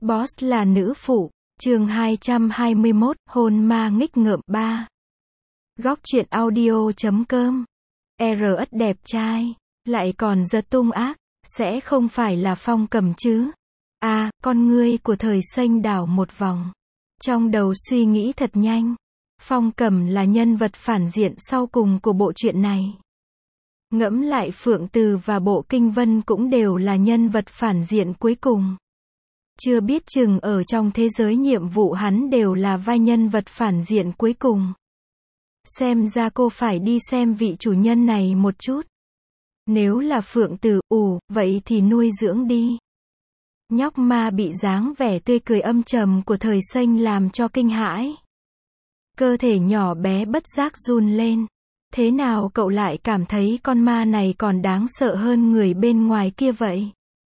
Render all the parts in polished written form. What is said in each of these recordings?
Boss là nữ phụ, chương 221, hôn ma nghịch ngợm 3. Góc truyện audio.com. RS đẹp trai, lại còn giật tung ác, sẽ không phải là Phong Cầm chứ? Con ngươi của Thời Xanh đảo một vòng. Trong đầu suy nghĩ thật nhanh. Phong Cầm là nhân vật phản diện sau cùng của bộ truyện này. Ngẫm lại Phượng Từ và Bộ Kinh Vân cũng đều là nhân vật phản diện cuối cùng. Chưa biết chừng ở trong thế giới nhiệm vụ hắn đều là vai nhân vật phản diện cuối cùng. Xem ra cô phải đi xem vị chủ nhân này một chút. Nếu là Phượng Từ, vậy thì nuôi dưỡng đi. Nhóc ma bị dáng vẻ tươi cười âm trầm của Thời Xanh làm cho kinh hãi. Cơ thể nhỏ bé bất giác run lên. Thế nào cậu lại cảm thấy con ma này còn đáng sợ hơn người bên ngoài kia vậy?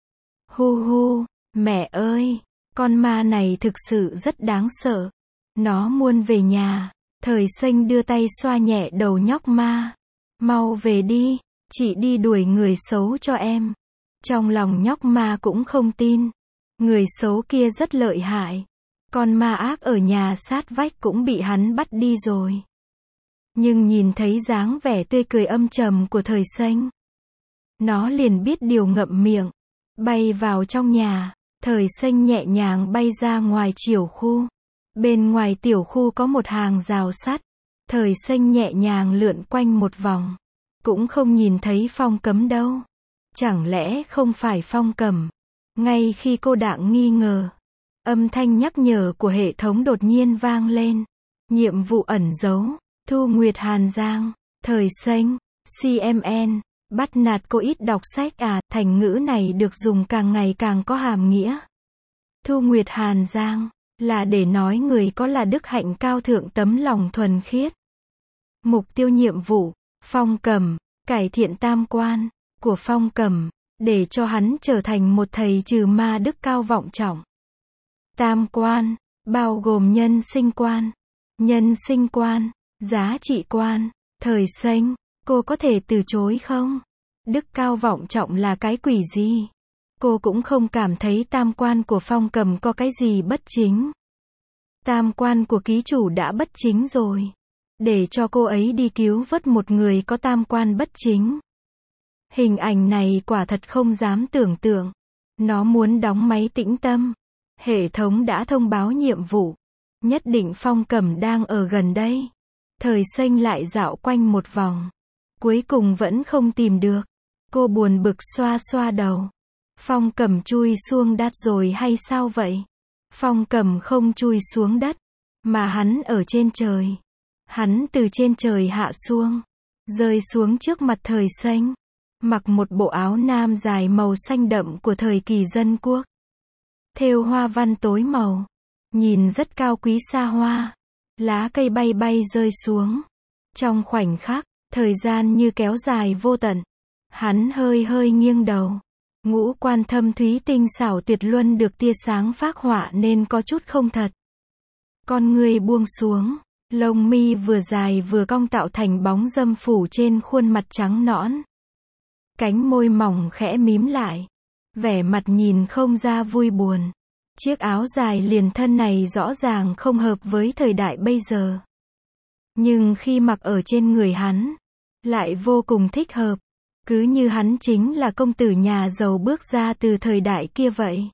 Hu, mẹ ơi, con ma này thực sự rất đáng sợ. Nó muốn về nhà. Thời Xanh đưa tay xoa nhẹ đầu nhóc ma. Mau về đi, chị đi đuổi người xấu cho em. Trong lòng nhóc ma cũng không tin. Người xấu kia rất lợi hại. Con ma ác ở nhà sát vách cũng bị hắn bắt đi rồi. Nhưng nhìn thấy dáng vẻ tươi cười âm trầm của Thời Xanh, nó liền biết điều, ngậm miệng, bay vào trong nhà. Thời Xanh nhẹ nhàng bay ra ngoài tiểu khu. Bên ngoài tiểu khu có một hàng rào sắt. Thời Xanh nhẹ nhàng lượn quanh một vòng. Cũng không nhìn thấy Phong Cấm đâu. Chẳng lẽ không phải Phong Cầm? Ngay khi cô đang nghi ngờ, âm thanh nhắc nhở của hệ thống đột nhiên vang lên. Nhiệm vụ ẩn giấu, Thu Nguyệt Hàn Giang. Thời Xanh, CMN, bắt nạt cô ít đọc sách thành ngữ này được dùng càng ngày càng có hàm nghĩa. Thu Nguyệt Hàn Giang là để nói người có là đức hạnh cao thượng, tấm lòng thuần khiết. Mục tiêu nhiệm vụ, Phong Cầm, cải thiện tam quan của Phong Cầm, để cho hắn trở thành một thầy trừ ma đức cao vọng trọng. Tam quan, bao gồm nhân sinh quan, giá trị quan. Thời Xanh, cô có thể từ chối không? Đức cao vọng trọng là cái quỷ gì? Cô cũng không cảm thấy tam quan của Phong Cầm có cái gì bất chính. Tam quan của ký chủ đã bất chính rồi. Để cho cô ấy đi cứu vớt một người có tam quan bất chính. Hình ảnh này quả thật không dám tưởng tượng. Nó muốn đóng máy tĩnh tâm. Hệ thống đã thông báo nhiệm vụ. Nhất định Phong Cầm đang ở gần đây. Thời Xanh lại dạo quanh một vòng. Cuối cùng vẫn không tìm được. Cô buồn bực xoa xoa đầu. Phong Cầm chui xuống đất rồi hay sao vậy? Phong Cầm không chui xuống đất, mà hắn ở trên trời. Hắn từ trên trời hạ xuống, rơi xuống trước mặt Thời Xanh. Mặc một bộ áo nam dài màu xanh đậm của thời kỳ dân quốc. Thêu hoa văn tối màu. Nhìn rất cao quý xa hoa. Lá cây bay bay rơi xuống. Trong khoảnh khắc, thời gian như kéo dài vô tận. Hắn hơi hơi nghiêng đầu. Ngũ quan thâm thúy tinh xảo tuyệt luân được tia sáng phác họa nên có chút không thật. Con người buông xuống. Lông mi vừa dài vừa cong tạo thành bóng râm phủ trên khuôn mặt trắng nõn. Cánh môi mỏng khẽ mím lại. Vẻ mặt nhìn không ra vui buồn. Chiếc áo dài liền thân này rõ ràng không hợp với thời đại bây giờ. Nhưng khi mặc ở trên người hắn, lại vô cùng thích hợp. Cứ như hắn chính là công tử nhà giàu bước ra từ thời đại kia vậy.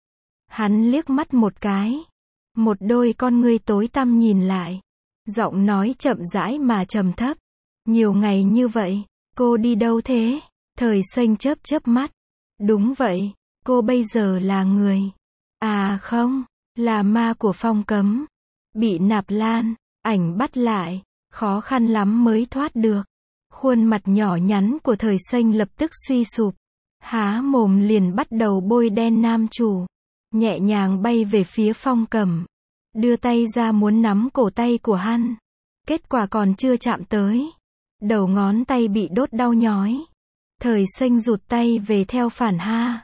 Hắn liếc mắt một cái. Một đôi con ngươi tối tăm nhìn lại. Giọng nói chậm rãi mà trầm thấp. Nhiều ngày như vậy, cô đi đâu thế? Thời Xanh chớp chớp mắt. Đúng vậy, cô bây giờ là người. Không, là ma của Phong Cấm. Bị nạp lan, ảnh bắt lại, khó khăn lắm mới thoát được. Khuôn mặt nhỏ nhắn của Thời Xanh lập tức suy sụp. Há mồm liền bắt đầu bôi đen nam chủ. Nhẹ nhàng bay về phía Phong Cầm. Đưa tay ra muốn nắm cổ tay của hắn. Kết quả còn chưa chạm tới. Đầu ngón tay bị đốt đau nhói. Thời Xanh rụt tay về theo phản ha.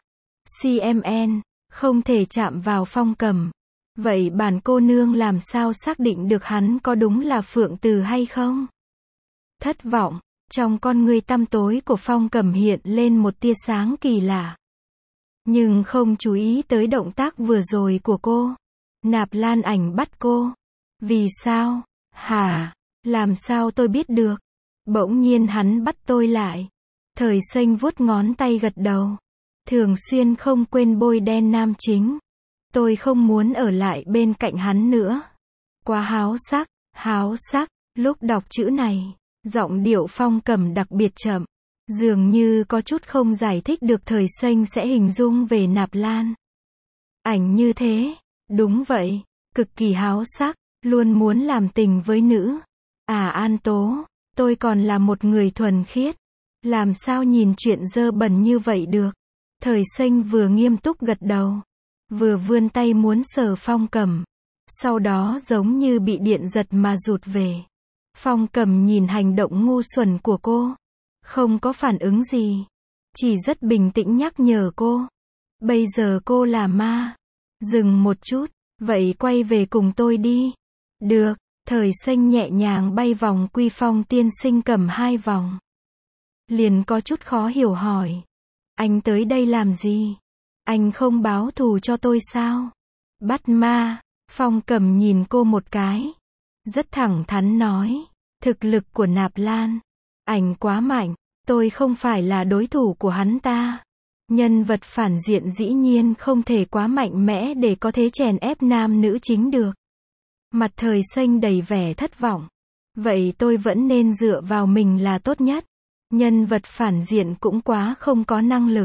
CMN, không thể chạm vào Phong Cầm. Vậy bản cô nương làm sao xác định được hắn có đúng là Phượng Từ hay không? Thất vọng. Trong con ngươi tăm tối của Phong Cầm hiện lên một tia sáng kỳ lạ. nhưng không chú ý tới động tác vừa rồi của cô. Nạp Lan Ảnh bắt cô. Vì sao? Hả? Làm sao tôi biết được? Bỗng nhiên hắn bắt tôi lại. Thời Xanh vuốt ngón tay gật đầu. Thường xuyên không quên bôi đen nam chính. Tôi không muốn ở lại bên cạnh hắn nữa. Quá háo sắc. Lúc đọc chữ này, giọng điệu Phong Cầm đặc biệt chậm. Dường như có chút không giải thích được Thời Xanh sẽ hình dung về Nạp Lan Ảnh như thế. Đúng vậy, cực kỳ háo sắc, luôn muốn làm tình với nữ. An Tố, tôi còn là một người thuần khiết. Làm sao nhìn chuyện dơ bẩn như vậy được? Thời Xanh vừa nghiêm túc gật đầu, vừa vươn tay muốn sờ Phong Cầm. Sau đó giống như bị điện giật mà rụt về. Phong Cầm nhìn hành động ngu xuẩn của cô. Không có phản ứng gì. Chỉ rất bình tĩnh nhắc nhở cô. Bây giờ cô là ma. Dừng một chút. Vậy quay về cùng tôi đi. Được. Thời Xanh nhẹ nhàng bay vòng Quy Phong tiên sinh Cầm 2 vòng. Liền có chút khó hiểu hỏi. Anh tới đây làm gì? Anh không báo thù cho tôi sao? Bắt ma. Phong Cầm nhìn cô một cái. Rất thẳng thắn nói. Thực lực của Nạp Lan Ảnh quá mạnh. Tôi không phải là đối thủ của hắn ta. Nhân vật phản diện dĩ nhiên không thể quá mạnh mẽ để có thể chèn ép nam nữ chính được. Mặt Thời Xanh đầy vẻ thất vọng. Vậy tôi vẫn nên dựa vào mình là tốt nhất. Nhân vật phản diện cũng quá không có năng lực.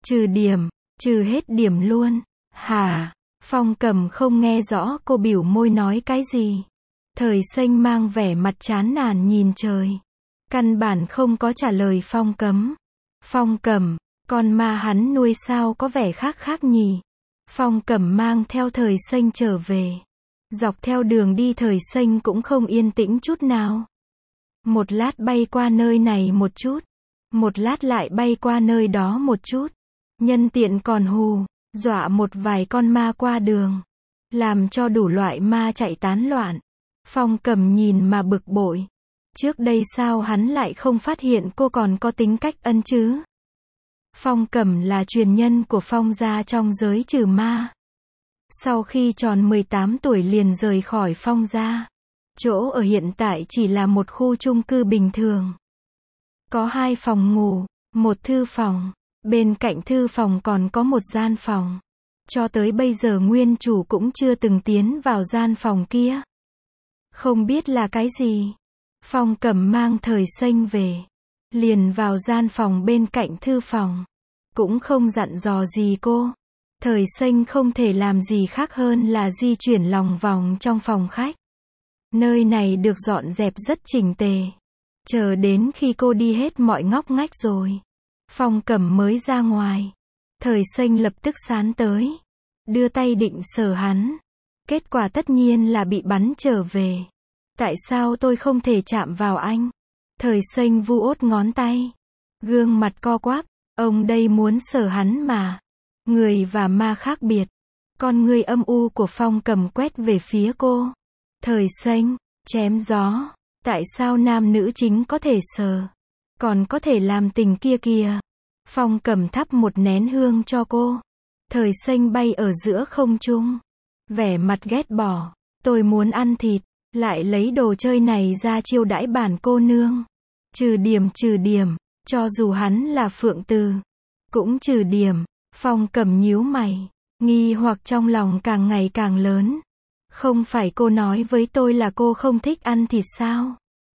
Trừ hết điểm luôn. Hả? Phong Cầm không nghe rõ cô biểu môi nói cái gì. Thời Xanh mang vẻ mặt chán nản nhìn trời. Căn bản không có trả lời Phong Cầm. Phong Cầm, con ma hắn nuôi sao có vẻ khác nhỉ? Phong Cầm mang theo Thời Xanh trở về. Dọc theo đường đi Thời Xanh cũng không yên tĩnh chút nào. Một lát bay qua nơi này một chút. Một lát lại bay qua nơi đó một chút. Nhân tiện còn dọa một vài con ma qua đường. Làm cho đủ loại ma chạy tán loạn. Phong Cầm nhìn mà bực bội. Trước đây sao hắn lại không phát hiện cô còn có tính cách ân chứ? Phong Cầm là truyền nhân của Phong gia trong giới trừ ma. Sau khi tròn 18 tuổi liền rời khỏi Phong gia. Chỗ ở hiện tại chỉ là một khu chung cư bình thường. Có 2 phòng ngủ, 1 thư phòng. Bên cạnh thư phòng còn có một gian phòng. Cho tới bây giờ nguyên chủ cũng chưa từng tiến vào gian phòng kia. Không biết là cái gì. Phong Cầm mang Thời Xanh về. Liền vào gian phòng bên cạnh thư phòng. Cũng không dặn dò gì cô. Thời Xanh không thể làm gì khác hơn là di chuyển lòng vòng trong phòng khách. Nơi này được dọn dẹp rất chỉnh tề. Chờ đến khi cô đi hết mọi ngóc ngách rồi. Phong Cầm mới ra ngoài. Thời Xanh lập tức sán tới. Đưa tay định sờ hắn. Kết quả tất nhiên là bị bắn trở về. Tại sao tôi không thể chạm vào anh? Thời Xanh vu ốt ngón tay. Gương mặt co quắp. Ông đây muốn sờ hắn mà. Người và ma khác biệt. Con người âm u của Phong Cầm quét về phía cô. Thời Xanh, chém gió. Tại sao nam nữ chính có thể sờ? Còn có thể làm tình kia kìa. Phong Cầm thắp một nén hương cho cô. Thời Xanh bay ở giữa không trung. Vẻ mặt ghét bỏ. Tôi muốn ăn thịt. Lại lấy đồ chơi này ra chiêu đãi bản cô nương. Trừ điểm. Cho dù hắn là Phượng Từ. Cũng trừ điểm. Phong Cầm nhíu mày. Nghi hoặc trong lòng càng ngày càng lớn. Không phải cô nói với tôi là cô không thích ăn thịt sao?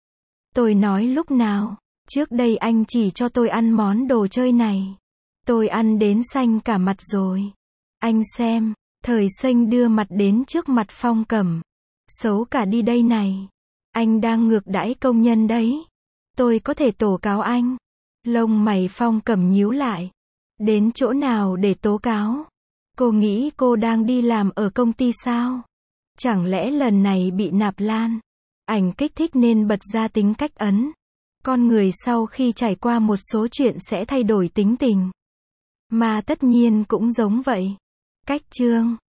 Tôi nói lúc nào? Trước đây anh chỉ cho tôi ăn món đồ chơi này. Tôi ăn đến xanh cả mặt rồi. Anh xem. Thời Xanh đưa mặt đến trước mặt Phong Cầm. Xấu cả đi đây này. Anh đang ngược đãi công nhân đấy. Tôi có thể tố cáo anh. Lông mày Phong Cầm nhíu lại. Đến chỗ nào để tố cáo? Cô nghĩ cô đang đi làm ở công ty sao? Chẳng lẽ lần này bị Nạp Lan Ảnh kích thích nên bật ra tính cách ấn? Con người sau khi trải qua một số chuyện sẽ thay đổi tính tình. Mà tất nhiên cũng giống vậy. Cách chương